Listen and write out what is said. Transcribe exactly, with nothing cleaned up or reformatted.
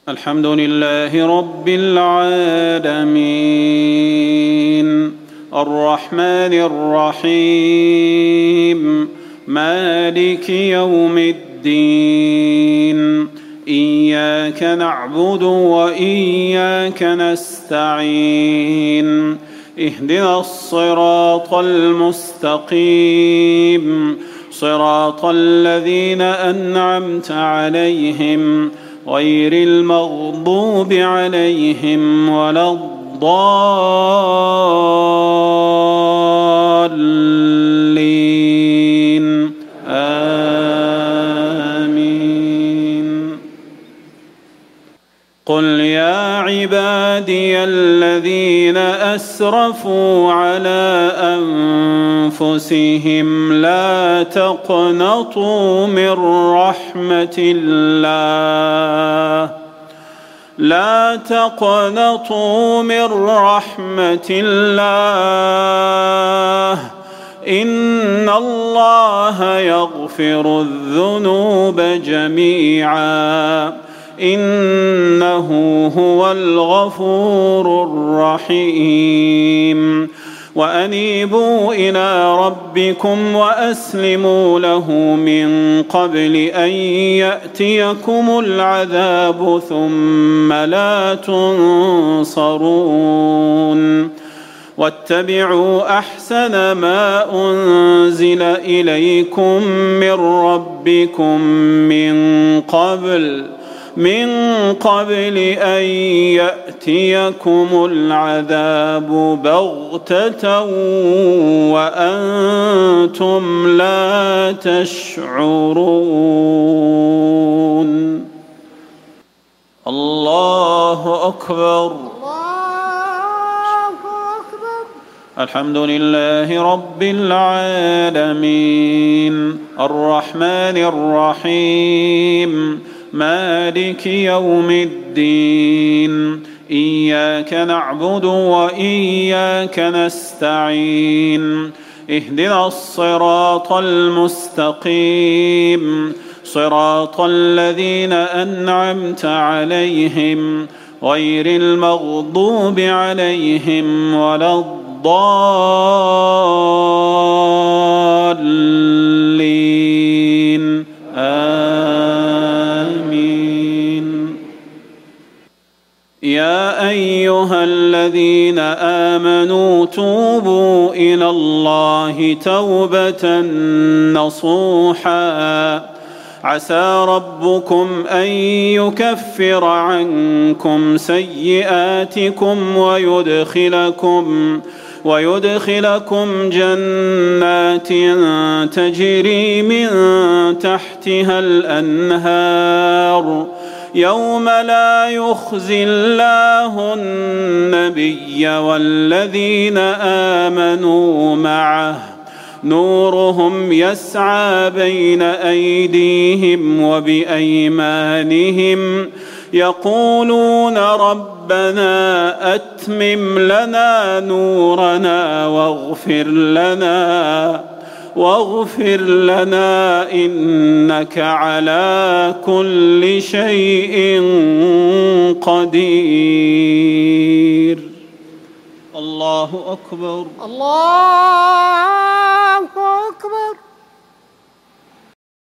الحمد لله رب العالمين الرحمن الرحيم مالك يوم الدين إياك نعبد وإياك نستعين اهدنا الصراط المستقيم صراط الذين أنعمت عليهم غير المغضوب عليهم ولا الضالين آمين. قل يا عبادي الذين أسرفوا على أنفسهم لا تقنطوا من رحمة الله لا تقنطوا من رحمة الله إن الله يغفر الذنوب جميعا إنه هو الغفور الرحيم. وأنيبوا إلى ربكم وأسلموا له من قبل أن يأتيكم العذاب ثم لا تنصرون. واتبعوا أحسن ما أنزل إليكم من ربكم من قبل من قبل أن يأتيكم العذاب بغتة وأنتم لا تشعرون. الله أكبر. الحمد لله رب العالمين الرحمن الرحيم مالك يوم الدين إياك نعبد وإياك نستعين اهدنا الصراط المستقيم صراط الذين أنعمت عليهم غير المغضوب عليهم ولا الضالين آمين. يا أيها الذين آمنوا توبوا إلى الله توبة نصوحا عسى ربكم أن يكفر عنكم سيئاتكم ويدخلكم ويدخلكم جنات تجري من تحتها الأنهار يوم لا يخزي الله النبي والذين آمنوا معه نورهم يسعى بين أيديهم وبأيمانهم يقولون ربنا أتمم لنا نورنا واغفر لنا واغفر لنا إنك على كل شيء قدير. الله أكبر. الله